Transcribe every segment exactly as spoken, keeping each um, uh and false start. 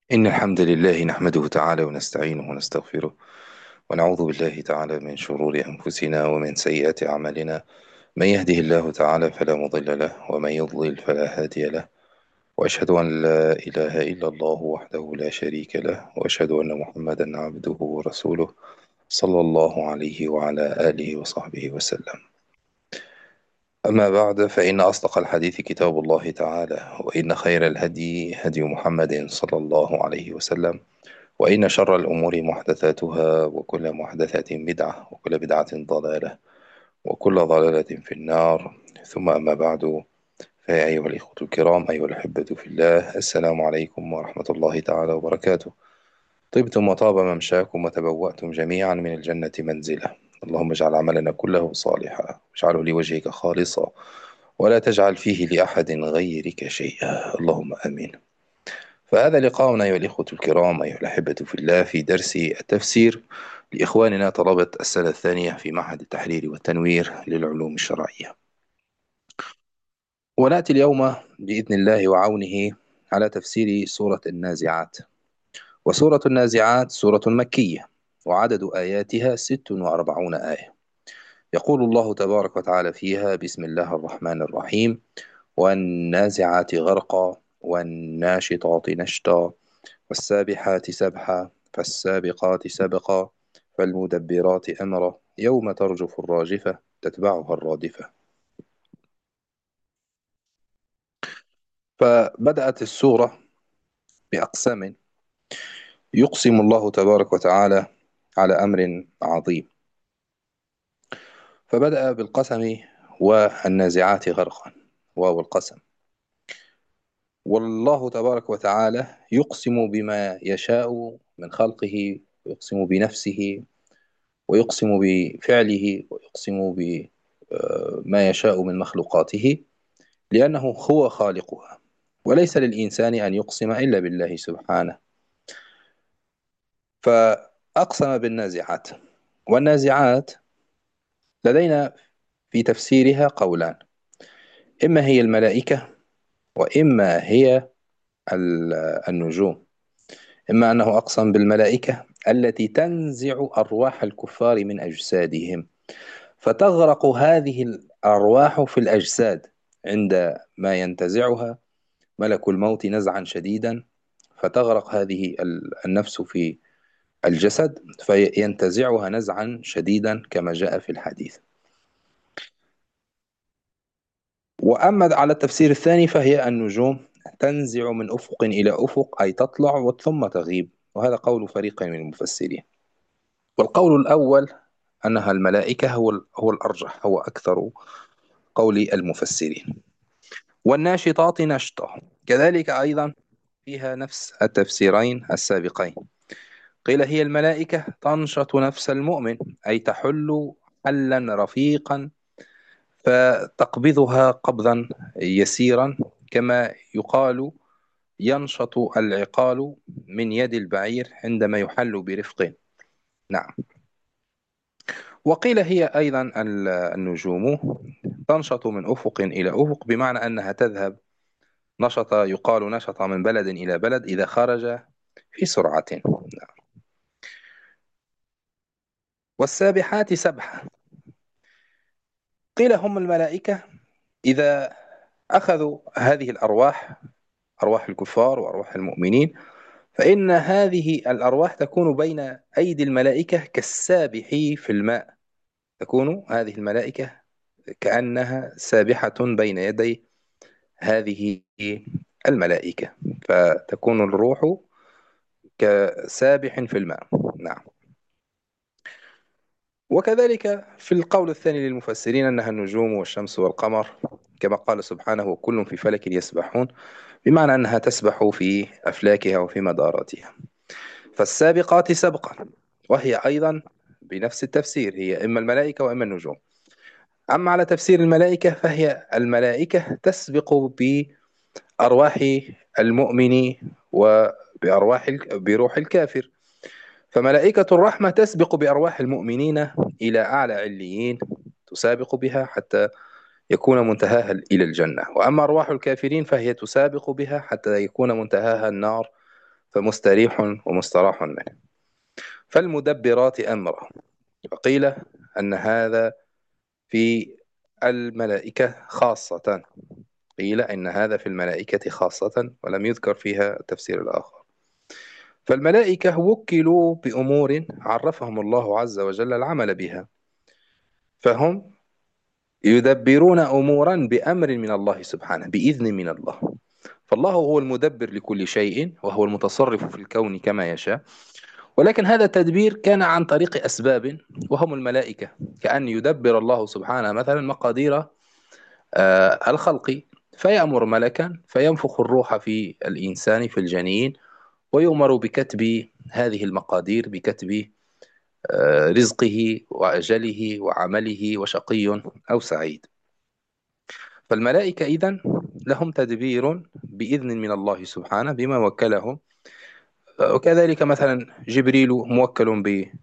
إن الحمد لله نحمده تعالى ونستعينه ونستغفره ونعوذ بالله تعالى من شرور أنفسنا ومن سيئات أعمالنا. من يهده الله تعالى فلا مضل له ومن يضلل فلا هادي له. وأشهد أن لا إله إلا الله وحده لا شريك له، وأشهد أن محمدا عبده ورسوله صلى الله عليه وعلى آله وصحبه وسلم. أما بعد، فإن أصدق الحديث كتاب الله تعالى، وإن خير الهدي هدي محمد صلى الله عليه وسلم، وإن شر الأمور محدثاتها، وكل محدثة بدعة، وكل بدعة ضلالة، وكل ضلالة في النار. ثم أما بعد، فيا أيها الإخوة الكرام، أيها الأحبة في الله، السلام عليكم ورحمة الله تعالى وبركاته. طبتم وطاب ممشاكم وتبوأتم جميعا من الجنة منزلا. اللهم اجعل عملنا كله صالحا، واجعله لوجهك خالصا، ولا تجعل فيه لأحد غيرك شيئا، اللهم آمين. فهذا لقاؤنا أيها الإخوة الكرام، أيها الأحبة في الله، في درس التفسير لإخواننا طلبة السنة الثانية في معهد التحرير والتنوير للعلوم الشرعية. ونأتي اليوم بإذن الله وعونه على تفسير سورة النازعات. وسورة النازعات سورة مكية، وعدد آياتها ست وأربعون آية. يقول الله تبارك وتعالى فيها: بسم الله الرحمن الرحيم: والنازعات غرقا، والناشطات نشطا، والسابحات سبحا، فالسابقات سبقا، فالمدبرات أمرا، يوم ترجف الراجفة تتبعها الرادفة. فبدأت السورة بأقسام يقسم الله تبارك وتعالى على أمر عظيم. فبدأ بالقسم: والنازعات غرقا، واو القسم. والله تبارك وتعالى يقسم بما يشاء من خلقه، ويقسم بنفسه، ويقسم بفعله، ويقسم بما يشاء من مخلوقاته، لأنه هو خالقها، وليس للإنسان أن يقسم إلا بالله سبحانه. فأقسم بالنازعات. والنازعات لدينا في تفسيرها قولان: إما هي الملائكة، وإما هي ال- النجوم. إما أنه أقسم بالملائكة التي تنزع أرواح الكفار من أجسادهم، فتغرق هذه الأرواح في الأجساد عندما ينتزعها ملك الموت نزعا شديدا، فتغرق هذه ال- النفس في الجسد، فينتزعها نزعا شديدا كما جاء في الحديث. وأما على التفسير الثاني فهي النجوم، تنزع من أفق إلى أفق، أي تطلع ثم تغيب. وهذا قول فريق من المفسرين. والقول الأول أنها الملائكة هو ال- هو الأرجح، هو أكثر قول المفسرين. والناشطات نشطا كذلك أيضا، فيها نفس التفسيرين السابقين. قيل هي الملائكة تنشط نفس المؤمن، أي تحل حلا رفيقا، فتقبضها قبضا يسيرا، كما يقال ينشط العقال من يد البعير عندما يحل برفق. نعم. وقيل هي أيضا ال- النجوم تنشط من أفق إلى أفق، بمعنى أنها تذهب نشط، يقال نشط من بلد إلى بلد إذا خرج في سرعة. والسابحات سبحا، قيل هم الملائكة إذا أخذوا هذه الأرواح، أرواح الكفار وأرواح المؤمنين، فإن هذه الأرواح تكون بين أيدي الملائكة كالسابح في الماء. تكون هذه الملائكة كأنها سابحة بين يدي هذه الملائكة، فتكون الروح كسابح في الماء. نعم. وكذلك في القول الثاني للمفسرين أنها النجوم والشمس والقمر، كما قال سبحانه: وكل في فلك يسبحون، بمعنى أنها تسبح في أفلاكها وفي مداراتها. فالسابقات سبقا، وهي أيضا بنفس التفسير، هي إما الملائكة وإما النجوم. أما على تفسير الملائكة فهي الملائكة تسبق بأرواح المؤمن وبأرواح بروح الكافر. فملائكة الرحمة تسبق بأرواح المؤمنين إلى أعلى عليين، تسابق بها حتى يكون منتهاها إلى الجنة. وأما أرواح الكافرين فهي تسابق بها حتى يكون منتهاها النار، فمستريح ومستراح منه. فالمدبرات أمرا. وقيل أن هذا في الملائكة خاصة. قيل إن هذا في الملائكة خاصة، ولم يذكر فيها التفسير الآخر. فالملائكة وكلوا بأمور عرفهم الله عز وجل العمل بها، فهم يدبرون أمورا بأمر من الله سبحانه، بإذن من الله. فالله هو المدبر لكل شيء، وهو المتصرف في الكون كما يشاء. ولكن هذا التدبير كان عن طريق أسباب، وهم الملائكة. كأن يدبر الله سبحانه مثلا مقادير آه، الخلق، فيأمر ملكا فينفخ الروح في الإنسان في الجنين، ويؤمر بكتب هذه المقادير، بكتب آه، رزقه وأجله وعمله وشقي أو سعيد. فالملائكة إذن لهم تدبير بإذن من الله سبحانه بما وكلهم. آه، وكذلك مثلا جبريل موكل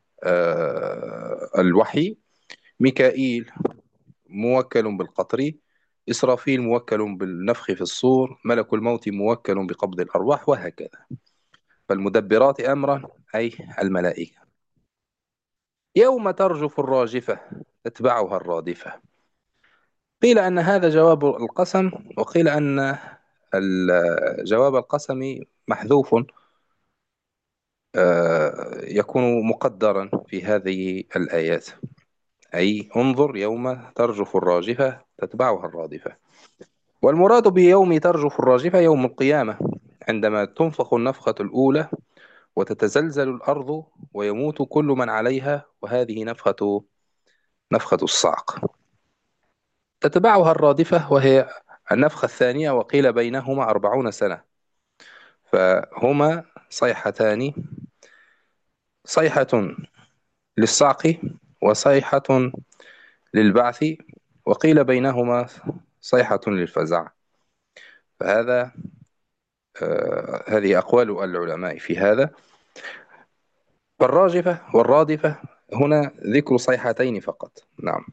بالوحي، ميكائيل موكل بالقطر، إسرافيل موكل بالنفخ في الصور، ملك الموت موكل بقبض الأرواح، وهكذا. فالمدبرات أمرا أي الملائكة. يوم ترجف الراجفة تتبعها الرادفة. قيل أن هذا جواب القسم، وقيل أن ال- جواب القسم محذوف، آه، يكون مقدرا في هذه الآيات. أي انظر يوم ترجف الراجفة تتبعها الرادفة. والمراد بيوم ترجف الراجفة يوم القيامة، عندما تنفخ النفخة الأولى وتتزلزل الأرض ويموت كل من عليها، وهذه نفخة نفخة الصعق. تتبعها الرادفة وهي النفخة الثانية، وقيل بينهما أربعون سنة. فهما صيحتان، صيحة للصعق وصيحة للبعث، وقيل بينهما صيحة للفزع. فهذا آه هذه أقوال العلماء في هذا. فالراجفة والرادفة هنا ذكر صيحتين فقط. نعم.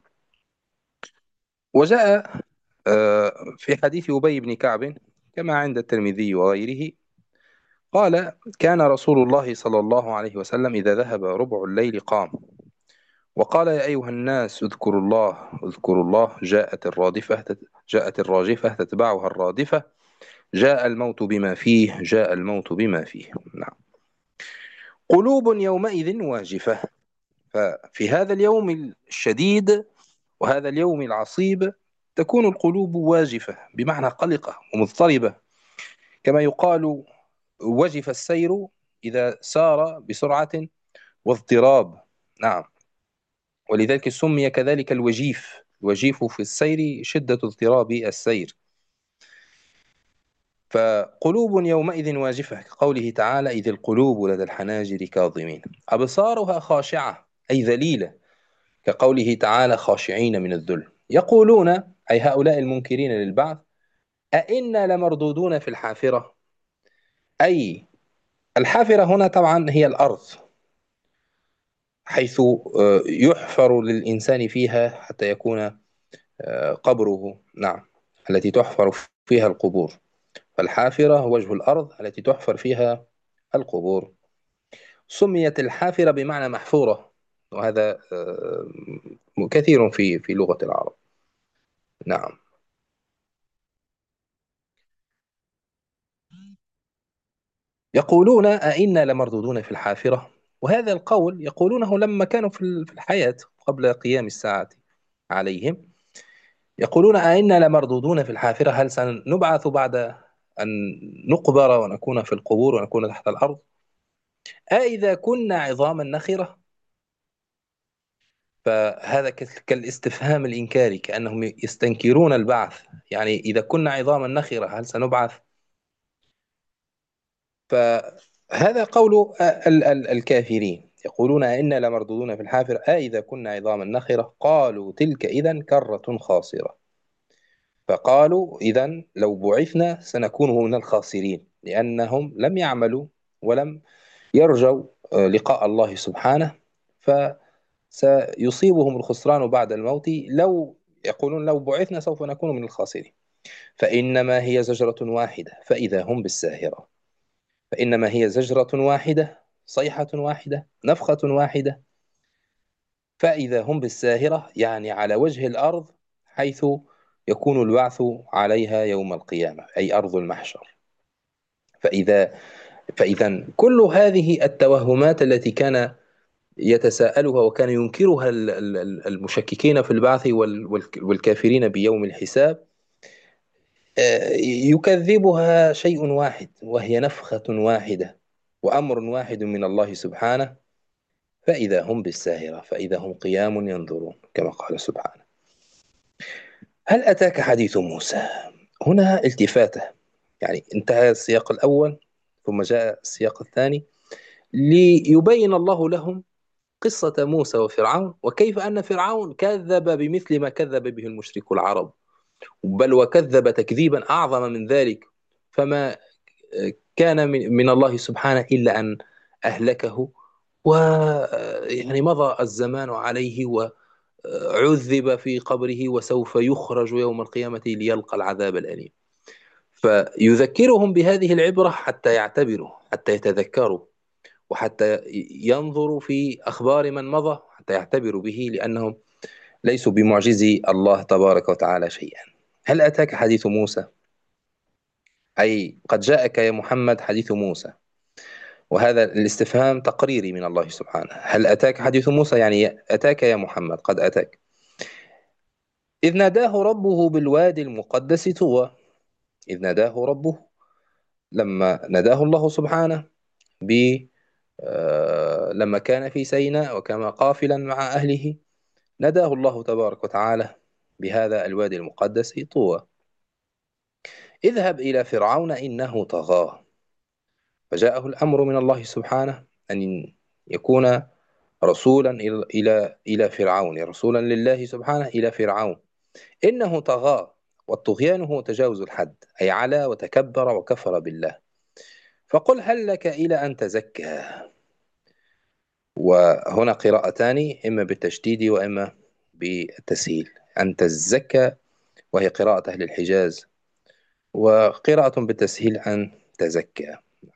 وجاء آه في حديث أبي بن كعب كما عند الترمذي وغيره، قال: كان رسول الله صلى الله عليه وسلم إذا ذهب ربع الليل قام وقال: يا أيها الناس اذكروا الله اذكروا الله. جاءت الرادفة تت- جاءت الراجفة تتبعها الرادفة. جاء الموت بما فيه جاء الموت بما فيه. نعم. قلوب يومئذ واجفة. ففي هذا اليوم الشديد وهذا اليوم العصيب تكون القلوب واجفة، بمعنى قلقة ومضطربة. كما يقال وجف السير إذا سار بسرعة واضطراب. نعم. ولذلك سمي كذلك الوجيف. الوجيف في السير شدة اضطراب السير. فقلوب يومئذ واجفة، كقوله تعالى: إذ القلوب لدى الحناجر كاظمين أبصارها خاشعة أي ذليلة، كقوله تعالى: خاشعين من الذل. يقولون أي هؤلاء المنكرين للبعث: أئنا لمردودون في الحافرة. أي الحافرة هنا طبعا هي الأرض، حيث آه، يحفر للإنسان فيها حتى يكون آه، قبره. نعم. التي تحفر فيها القبور. فالحافرة وجه الأرض التي تحفر فيها القبور. سميت الحافرة بمعنى محفورة، وهذا آه، كثير في في لغة العرب. نعم. يقولون أئنا لمردودون في الحافرة. وهذا القول يقولونه لما كانوا في ال- في الحياة قبل قيام الساعة عليهم. يقولون أئنا لمردودون في الحافرة، هل سنبعث بعد أن نقبر ونكون في القبور ونكون تحت الأرض؟ أإذا كنا عظاما نخرة. فهذا ك- كالاستفهام الإنكاري، كأنهم يستنكرون البعث. يعني إذا كنا عظاما نخرة هل سنبعث؟ فهذا قول ال- ال- الكافرين. يقولون أئنا لمردودون في الحافرة أإذا كنا عظاما نخرة قالوا تلك إذا كرة خاسرة. فقالوا إذا لو بعثنا سنكون من الخاسرين، لأنهم لم يعملوا ولم يرجوا آه، لقاء الله سبحانه، فسيصيبهم الخسران بعد الموت. لو يقولون لو بعثنا سوف نكون من الخاسرين. فإنما هي زجرة واحدة فإذا هم بالساهرة. فإنما هي زجرة واحدة، صيحة واحدة، نفخة واحدة، فإذا هم بالساهرة، يعني على وجه الأرض، حيث يكون البعث عليها يوم القيامة، أي أرض المحشر. فإذا فإذا كل هذه التوهمات التي كان يتساءلها وكان ينكرها ال- ال- المشككين في البعث وال- والك- والكافرين بيوم الحساب، آه، يكذبها شيء واحد، وهي نفخة واحدة وأمر واحد من الله سبحانه. فإذا هم بالساهرة، فإذا هم قيام ينظرون، كما قال سبحانه. هل أتاك حديث موسى؟ هنا التفاتة، يعني انتهى السياق الأول ثم جاء السياق الثاني ليبين الله لهم قصة موسى وفرعون، وكيف أن فرعون كذب بمثل ما كذب به المشرك العرب، بل وكذب تكذيبا أعظم من ذلك. فما كان من من الله سبحانه إلا أن أهلكه، ويعني مضى الزمان عليه وعذب في قبره، وسوف يخرج يوم القيامة ليلقى العذاب الأليم. فيذكرهم بهذه العبرة حتى يعتبروا، حتى يتذكروا، وحتى ينظروا في أخبار من مضى، حتى يعتبروا به، لأنهم ليسوا بمعجزي الله تبارك وتعالى شيئا. هل أتاك حديث موسى؟ أي قد جاءك يا محمد حديث موسى، وهذا الاستفهام تقريري من الله سبحانه. هل أتاك حديث موسى يعني أتاك يا محمد، قد أتاك. إذ ناداه ربه بالوادي المقدس طوى. إذ ناداه ربه، لما ناداه الله سبحانه ب آه، لما كان في سيناء وكان قافلا مع أهله، ناداه الله تبارك وتعالى بهذا الوادي المقدس طوى. اذهب إلى فرعون إنه طغى. فجاءه الأمر من الله سبحانه أن يكون رسولا إلى إلى إلى فرعون، رسولا لله سبحانه إلى فرعون. إنه طغى، والطغيان هو تجاوز الحد، أي علا وتكبر وكفر بالله. فقل هل لك إلى أن تزكى. وهنا قراءتان، إما بالتشديد وإما بالتسهيل. أن تزكى، وهي قراءة أهل الحجاز، وقراءة بالتسهيل أن تزكى،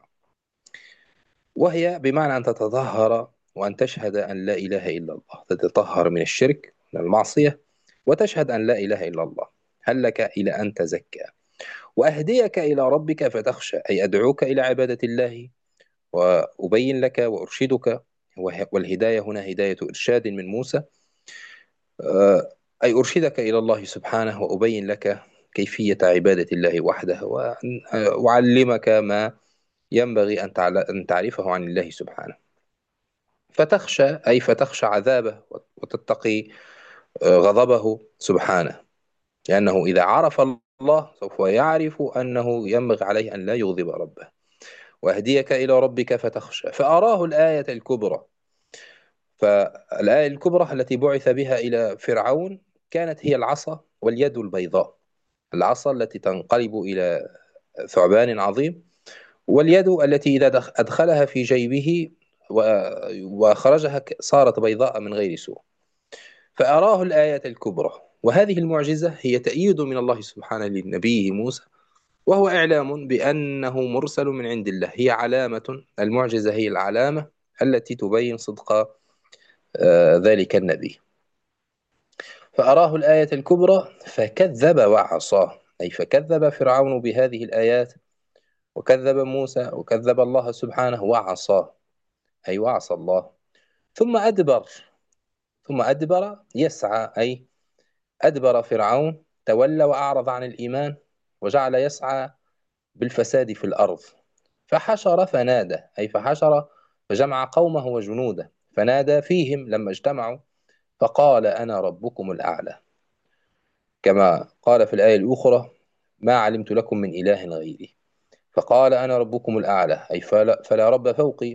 وهي بمعنى أن تتطهر وأن تشهد أن لا إله إلا الله، تتطهر من الشرك، من المعصية، وتشهد أن لا إله إلا الله. هل لك إلى أن تزكى وأهديك إلى ربك فتخشى، أي أدعوك إلى عبادة الله وأبين لك وأرشدك. وه- والهداية هنا هداية إرشاد من موسى، آه، أي أرشدك إلى الله سبحانه وأبين لك كيفية عبادة الله وحده، وأن- آه، وأعلمك ما ينبغي أن تعل- أن تعرفه عن الله سبحانه. فتخشى، أي فتخشى عذابه وتتقي آه، غضبه سبحانه، لأنه إذا عرف الله سوف يعرف أنه ينبغي عليه أن لا يغضب ربه. وأهديك إلى ربك فتخشى، فأراه الآية الكبرى. فالآية الكبرى التي بعث بها إلى فرعون كانت هي العصا واليد البيضاء. العصا التي تنقلب إلى ثعبان عظيم، واليد التي إذا دخ- أدخلها في جيبه و- وخرجها ك- صارت بيضاء من غير سوء. فأراه الآية الكبرى، وهذه المعجزة هي تأييد من الله سبحانه لنبيه موسى، وهو إعلام بأنه مرسل من عند الله. هي علامة، المعجزة هي العلامة التي تبين صدق آه، ذلك النبي. فأراه الآية الكبرى فكذب وعصى، أي فكذب فرعون بهذه الآيات، وكذب موسى وكذب الله سبحانه وعصى، أي وعصى الله. ثم أدبر، ثم أدبر يسعى، أي أدبر فرعون، تولى وأعرض عن الإيمان، وجعل يسعى بالفساد في الأرض. فحشر فنادى، أي فحشر فجمع قومه وجنوده، فنادى فيهم لما اجتمعوا، فقال أنا ربكم الأعلى، كما قال في الآية الأخرى ما علمت لكم من إله غيري. فقال أنا ربكم الأعلى، أي فلا, فلا رب فوقي.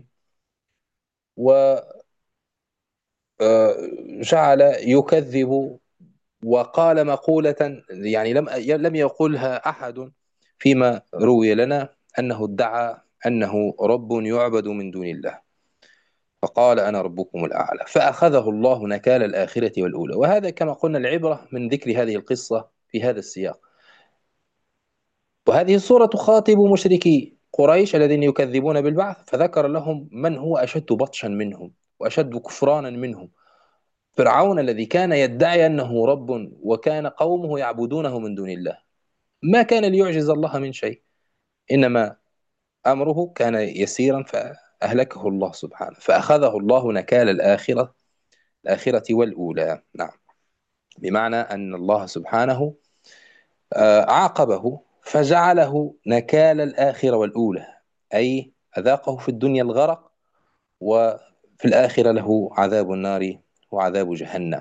وجعل يكذب، وقال مقولة يعني لم لم يقلها أحد فيما روي لنا، أنه ادعى أنه رب يعبد من دون الله. فقال أنا ربكم الأعلى، فأخذه الله نكال الآخرة والأولى. وهذا كما قلنا العبرة من ذكر هذه القصة في هذا السياق. وهذه الصورة تخاطب مشركي قريش الذين يكذبون بالبعث، فذكر لهم من هو أشد بطشا منهم وأشد كفرانا منهم. فرعون الذي كان يدعي أنه رب وكان قومه يعبدونه من دون الله، ما كان ليعجز الله من شيء، إنما أمره كان يسيرا فأهلكه الله سبحانه، فأخذه الله نكال الآخرة الآخرة والأولى. نعم. بمعنى أن الله سبحانه آه، عاقبه فجعله نكال الآخرة والأولى، أي أذاقه في الدنيا الغرق، وفي الآخرة له عذاب النار وعذاب جهنم.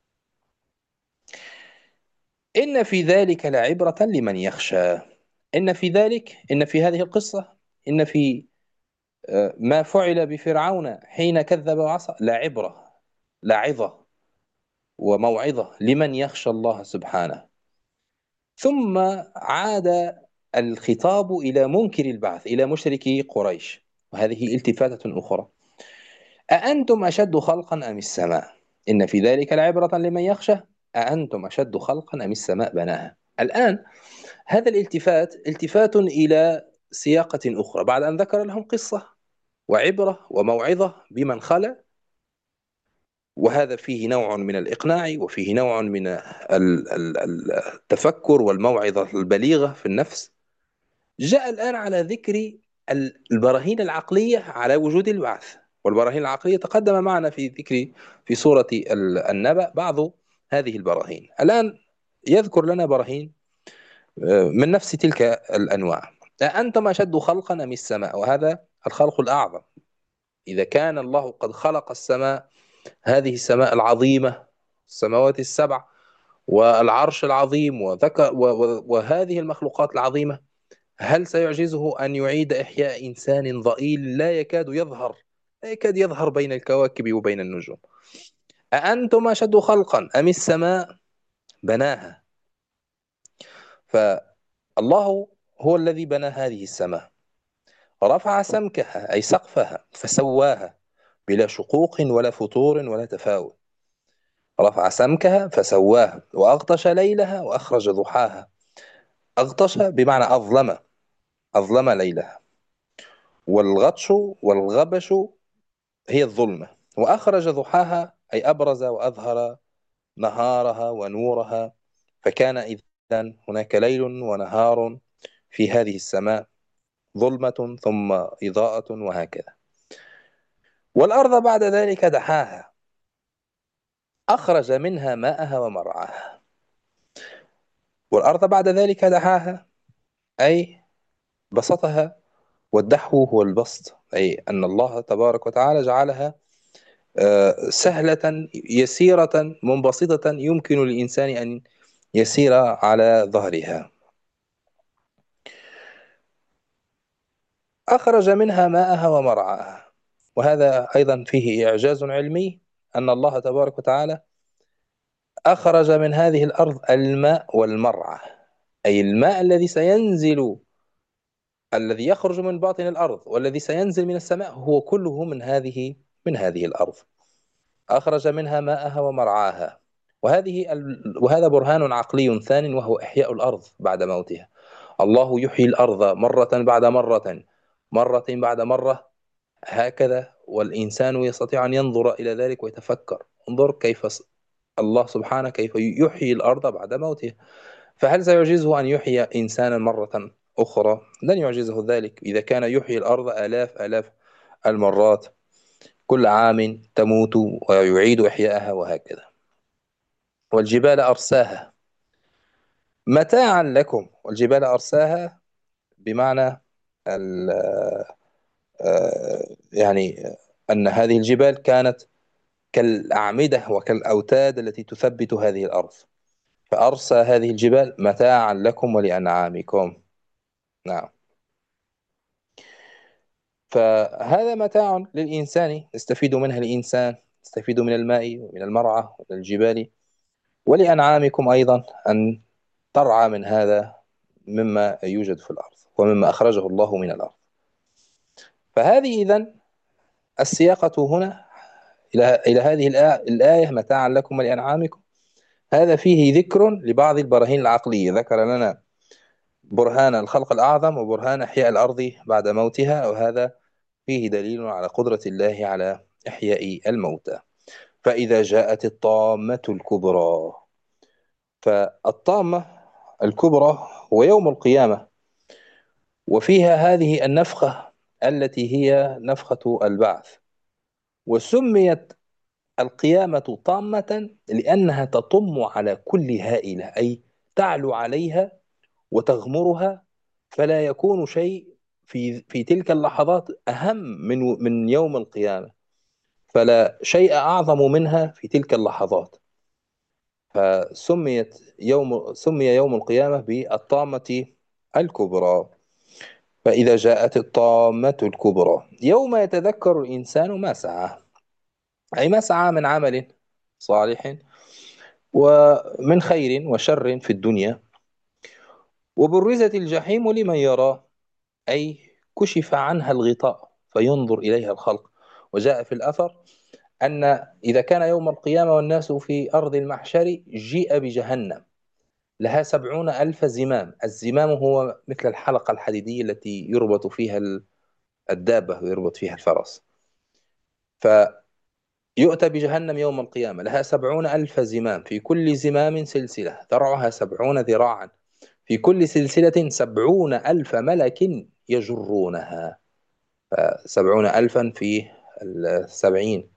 إن في ذلك لعبرة لمن يخشى. إن في ذلك، إن في هذه القصة، إن في آه، ما فعل بفرعون حين كذب وعصى لعبرة، لعظة وموعظة لمن يخشى الله سبحانه. ثم عاد الخطاب إلى منكر البعث، إلى مشركي قريش، وهذه التفاتة أخرى: أأنتم أشد خلقا أم السماء؟ إن في ذلك لعبرة لمن يخشى. أأنتم أشد خلقا أم السماء بناها؟ الآن هذا الالتفات التفات إلى سياقة أخرى، بعد أن ذكر لهم قصة وعبرة وموعظة بمن خلا، وهذا فيه نوع من الإقناع وفيه نوع من ال- ال- ال- التفكر والموعظة البليغة في النفس. جاء الآن على ذكر ال- البراهين العقلية على وجود البعث. والبراهين العقلية تقدم معنا في ذكر في سورة ال- النبأ بعض هذه البراهين. الآن يذكر لنا براهين آه، من نفس تلك الأنواع. أأنتم أشد خلقا أم السماء؟ وهذا الخلق الأعظم. إذا كان الله قد خلق السماء، هذه السماء العظيمة، السماوات السبع والعرش العظيم وذكر و- و- وهذه المخلوقات العظيمة، هل سيعجزه أن يعيد إحياء إنسان ضئيل لا يكاد يظهر، لا يكاد يظهر بين الكواكب وبين النجوم؟ أأنتم أشد خلقا أم السماء بناها؟ فالله هو الذي بنى هذه السماء، رفع سمكها أي سقفها فسواها بلا شقوق ولا فتور ولا تفاوت. رفع سمكها فسواها وأغطش ليلها وأخرج ضحاها. أغطش بمعنى أظلم، أظلم ليلها. والغطش والغبش هي الظلمة. وأخرج ضحاها أي أبرز وأظهر نهارها ونورها. فكان إذن هناك ليل ونهار في هذه السماء، ظلمة ثم إضاءة وهكذا. والأرض بعد ذلك دحاها، أخرج منها ماءها ومرعاها. والأرض بعد ذلك دحاها أي بسطها، والدحو هو البسط، أي أن الله تبارك وتعالى جعلها آه، سهلة يسيرة منبسطة، يمكن للإنسان أن يسير على ظهرها. أخرج منها ماءها ومرعاها. وهذا أيضا فيه إعجاز علمي، أن الله تبارك وتعالى أخرج من هذه الأرض الماء والمرعى، أي الماء الذي سينزل، الذي يخرج من باطن الأرض والذي سينزل من السماء، هو كله من هذه من هذه الأرض. أخرج منها ماءها ومرعاها. وهذه ال... وهذا برهان عقلي ثان، وهو إحياء الأرض بعد موتها. الله يحيي الأرض مرة بعد مرة، مرة بعد مرة، هكذا. والإنسان يستطيع أن ينظر إلى ذلك ويتفكر: انظر كيف س- الله سبحانه كيف يحيي الأرض بعد موتها. فهل سيعجزه أن يحيي إنسانا مرة أخرى؟ لن يعجزه ذلك. إذا كان يحيي الأرض آلاف آلاف المرات، كل عام تموت ويعيد إحياءها وهكذا. والجبال أرساها متاعا لكم. والجبال أرساها بمعنى ال- آه، يعني أن هذه الجبال كانت كالأعمدة وكالأوتاد التي تثبت هذه الأرض، فأرسى هذه الجبال متاعا لكم ولأنعامكم. نعم. فهذا متاع للإنسان يستفيد منها الإنسان، يستفيد من الماء ومن المرعى ومن الجبال. ولأنعامكم أيضا أن ترعى من هذا مما يوجد في الأرض ومما أخرجه الله من الأرض. فهذه إذن السياقة هنا إلى إلى هذه الآ- الآية: متاعا لكم ولأنعامكم. هذا فيه ذكر لبعض البراهين العقلية. ذكر لنا برهان الخلق الأعظم وبرهان إحياء الأرض بعد موتها، وهذا فيه دليل على قدرة الله على إحياء الموتى. فإذا جاءت الطامة الكبرى، فالطامة الكبرى هو يوم القيامة، وفيها هذه النفخة التي هي نفخة البعث. وسميت القيامة طامة لأنها تطم على كل هائلة، أي تعلو عليها وتغمرها، فلا يكون شيء في في تلك اللحظات أهم من من يوم القيامة، فلا شيء أعظم منها في تلك اللحظات. فسميت يوم سمي يوم القيامة بالطامة الكبرى. فإذا جاءت الطامة الكبرى يوم يتذكر الإنسان ما سعى، أي ما سعى من عمل صالح ومن خير وشر في الدنيا. وبرزت الجحيم لمن يرى، أي كشف عنها الغطاء فينظر إليها الخلق. وجاء في الأثر أن إذا كان يوم القيامة والناس في أرض المحشر جيء بجهنم لها سبعون ألف زمام. الزمام هو مثل الحلقة الحديدية التي يربط فيها الدابة ويربط فيها الفرس. فيؤتى بجهنم يوم القيامة لها سبعون ألف زمام، في كل زمام سلسلة ذرعها سبعون ذراعا، في كل سلسلة سبعون ألف ملك يجرونها. سبعون ألفا في السبعين.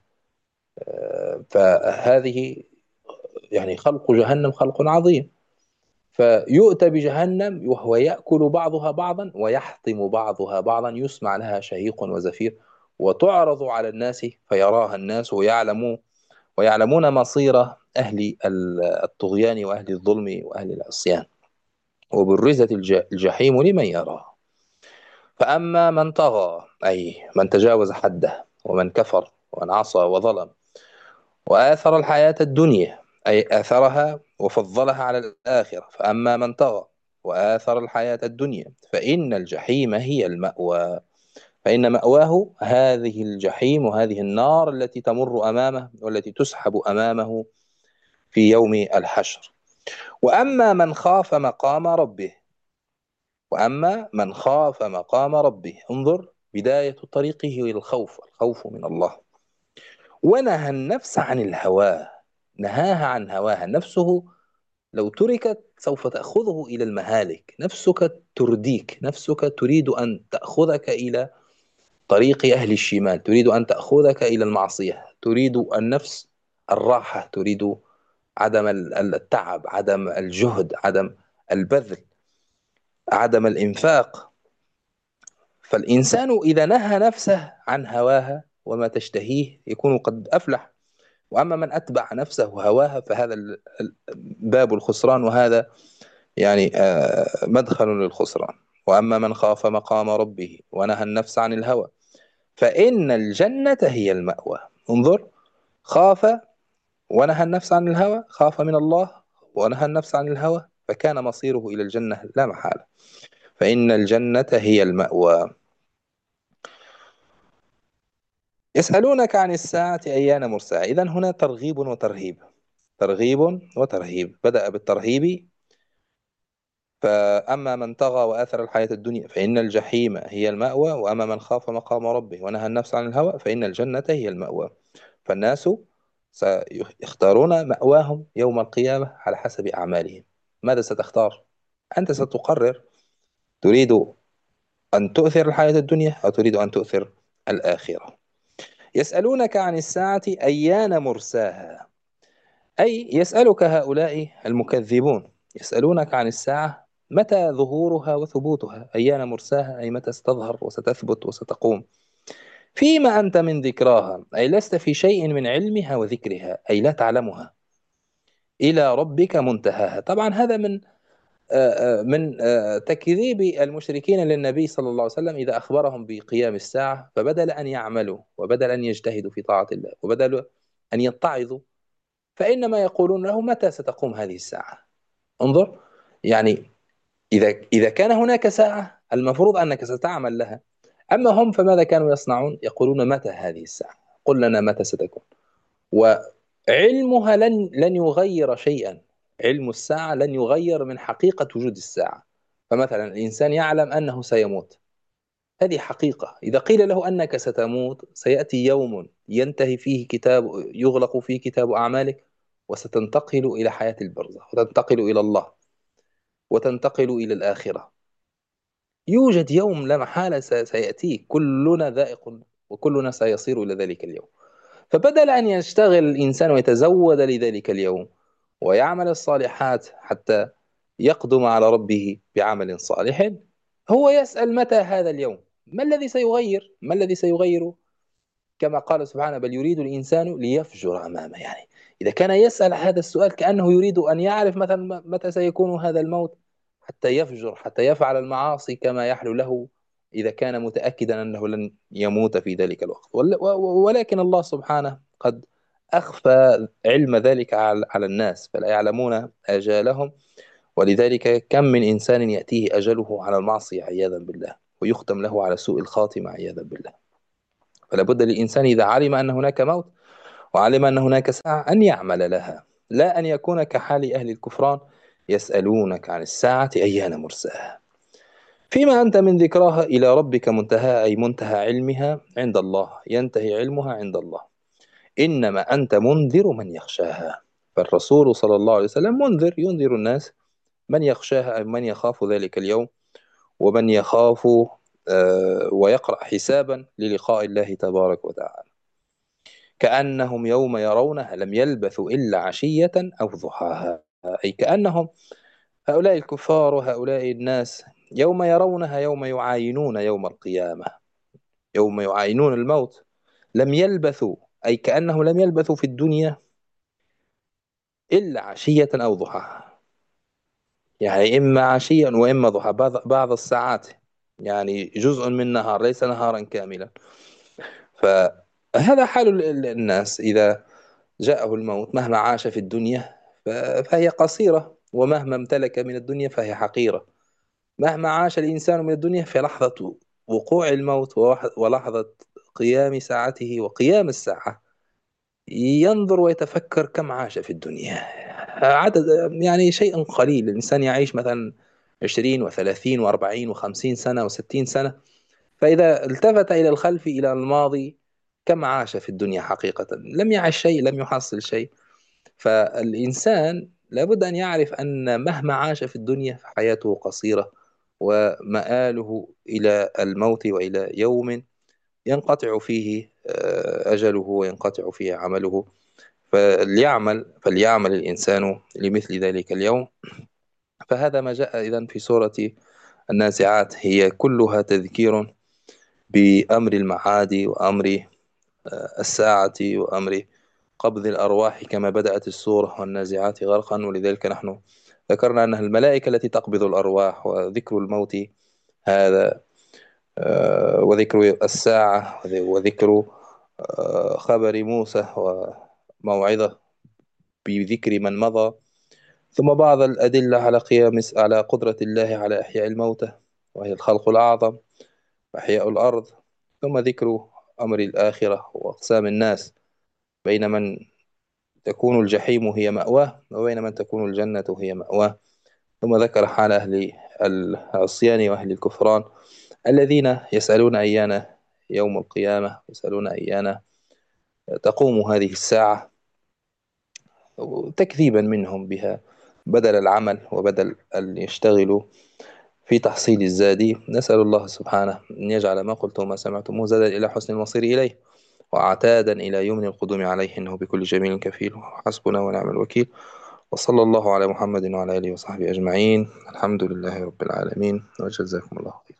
فهذه يعني خلق جهنم خلق عظيم. فيؤتى بجهنم وهو يأكل بعضها بعضا ويحطم بعضها بعضا، يسمع لها شهيق وزفير، وتعرض على الناس فيراها الناس ويعلمون ويعلمون مصير أهل الطغيان وأهل الظلم وأهل العصيان. وبرزت الج- الجحيم لمن يراه. فأما من طغى، أي من تجاوز حده ومن كفر ومن عصى وظلم وآثر الحياة الدنيا، أي آثرها وفضلها على الآخرة. فأما من طغى وآثر الحياة الدنيا فإن الجحيم هي المأوى، فإن مأواه هذه الجحيم وهذه النار التي تمر أمامه والتي تسحب أمامه في يوم الحشر. وأما من خاف مقام ربه وأما من خاف مقام ربه، انظر بداية طريقه إلى الخوف، الخوف من الله. ونهى النفس عن الهوى، نهاها عن هواها. نفسه لو تركت سوف تأخذه إلى المهالك، نفسك ترديك، نفسك تريد أن تأخذك إلى طريق أهل الشمال، تريد أن تأخذك إلى المعصية، تريد النفس الراحة، تريد عدم التعب، عدم الجهد، عدم البذل، عدم الإنفاق. فالإنسان إذا نهى نفسه عن هواها وما تشتهيه يكون قد أفلح. وأما من أتبع نفسه هواها فهذا ال- ال- باب الخسران، وهذا يعني آه، مدخل للخسران. وأما من خاف مقام ربه ونهى النفس عن الهوى فإن الجنة هي المأوى. انظر، خاف ونهى النفس عن الهوى، خاف من الله ونهى النفس عن الهوى، فكان مصيره إلى الجنة لا محالة. فإن الجنة هي المأوى. يسألونك عن الساعة أيان مرساها. إذن هنا ترغيب وترهيب، ترغيب وترهيب. بدأ بالترهيب: فأما من طغى وآثر الحياة الدنيا فإن الجحيم هي المأوى، وأما من خاف مقام ربه ونهى النفس عن الهوى فإن الجنة هي المأوى. فالناس سيختارون مأواهم يوم القيامة على حسب أعمالهم. ماذا ستختار؟ أنت ستقرر، تريد أن تؤثر الحياة الدنيا أو تريد أن تؤثر الآخرة. يسألونك عن الساعة أيان مرساها، أي يسألك هؤلاء المكذبون، يسألونك عن الساعة متى ظهورها وثبوتها. أيان مرساها أي متى ستظهر وستثبت وستقوم. فيما أنت من ذكراها، أي لست في شيء من علمها وذكرها، أي لا تعلمها. إلى ربك منتهاها. طبعا هذا من آه، آه، من آه، تكذيب المشركين للنبي صلى الله عليه وسلم إذا أخبرهم بقيام الساعة، فبدل أن يعملوا وبدل أن يجتهدوا في طاعة الله وبدل أن يتعظوا، فإنما يقولون له متى ستقوم هذه الساعة. انظر، يعني إذا إذا كان هناك ساعة المفروض أنك ستعمل لها. أما هم فماذا كانوا يصنعون؟ يقولون متى هذه الساعة، قل لنا متى ستكون. وعلمها لن لن يغير شيئا، علم الساعة لن يغير من حقيقة وجود الساعة. فمثلا الإنسان يعلم أنه سيموت، هذه حقيقة. إذا قيل له أنك ستموت، سيأتي يوم ينتهي فيه كتاب، يغلق فيه كتاب أعمالك، وستنتقل إلى حياة البرزخ، وتنتقل إلى الله، وتنتقل إلى الآخرة. يوجد يوم لا محالة سيأتي، كلنا ذائق، وكلنا سيصير إلى ذلك اليوم. فبدل أن يشتغل الإنسان ويتزود لذلك اليوم ويعمل الصالحات حتى يقدم على ربه بعمل صالح، هو يسأل متى هذا اليوم؟ ما الذي سيغير؟ ما الذي سيغير؟ كما قال سبحانه: بل يريد الإنسان ليفجر أمامه. يعني إذا كان يسأل هذا السؤال كأنه يريد أن يعرف مثلا متى سيكون هذا الموت، حتى يفجر، حتى يفعل المعاصي كما يحلو له، إذا كان متأكدا أنه لن يموت في ذلك الوقت. ول- و- ولكن الله سبحانه قد أخفى علم ذلك على على الناس، فلا يعلمون آجالهم. ولذلك كم من إنسان يأتيه أجله على المعصية عياذا بالله، ويختم له على سوء الخاتمة عياذا بالله. فلا بد للإنسان إذا علم أن هناك موت، وعلم أن هناك ساعة، أن يعمل لها، لا أن يكون كحال أهل الكفران يسألونك عن الساعة أيان مرساها، فيما أنت من ذكراها إلى ربك منتهى، أي منتهى علمها عند الله، ينتهي علمها عند الله. إنما أنت منذر من يخشاها. فالرسول صلى الله عليه وسلم منذر، ينذر الناس من يخشاها، أي من يخاف ذلك اليوم، ومن يخاف آه، ويقرأ حسابا للقاء الله تبارك وتعالى. كأنهم يوم يرونها لم يلبثوا إلا عشية أو ضحاها، أي كأنهم هؤلاء الكفار وهؤلاء الناس يوم يرونها، يوم يعاينون يوم القيامة، يوم يعاينون الموت، لم يلبثوا، أي كأنهم لم يلبثوا في الدنيا إلا عشية أو ضحاها. يعني إما عشيا وإما ضحى، بعض بعض الساعات، يعني جزء من نهار، ليس نهارا كاملا. فهذا حال ال- ال- الناس إذا جاءه الموت، مهما عاش في الدنيا ف- فهي قصيرة، ومهما امتلك من الدنيا فهي حقيرة. مهما عاش الإنسان من الدنيا، في لحظة وقوع الموت ووح- ولحظة قيام ساعته وقيام الساعة، ينظر ويتفكر كم عاش في الدنيا. عدد، يعني شيء قليل. الإنسان يعيش مثلا عشرين وثلاثين وأربعين وخمسين سنة وستين سنة، فإذا التفت إلى الخلف إلى الماضي، كم عاش في الدنيا حقيقة؟ لم يعش شيء، لم يحصل شيء. فالإنسان لابد أن يعرف أن مهما عاش في الدنيا فحياته قصيرة، ومآله إلى الموت، وإلى يوم ينقطع فيه آه، أجله وينقطع فيه عمله. فليعمل فليعمل الإنسان لمثل ذلك اليوم. فهذا ما جاء إذن في سورة النازعات، هي كلها تذكير بأمر المعاد، وأمر الساعة، وأمر قبض الأرواح، كما بدأت السورة: والنازعات غرقا. ولذلك نحن ذكرنا أنها الملائكة التي تقبض الأرواح. وذكر الموت هذا، آه، وذكر الساعة، وذكر آه، خبر موسى، وموعظة بذكر من مضى، ثم بعض الأدلة على قيام على قدرة الله على إحياء الموتى، وهي الخلق الأعظم وإحياء الأرض، ثم ذكر أمر الآخرة وأقسام الناس، بين من تكون الجحيم هي مأواه، وبين من تكون الجنة هي مأواه. ثم ذكر حال أهل العصيان وأهل الكفران، الذين يسألون أيان يوم القيامة، يسألون أيان تقوم هذه الساعة، تكذيبا منهم بها، بدل العمل وبدل أن يشتغلوا في تحصيل الزاد. نسأل الله سبحانه أن يجعل ما قلت وما سمعتموه زادا إلى حسن المصير إليه، وعتادا إلى يمن القدوم عليه، إنه بكل جميل كفيل، حسبنا ونعم الوكيل. وصلى الله على محمد وعلى آله وصحبه أجمعين. الحمد لله رب العالمين، وجزاكم الله خيرا.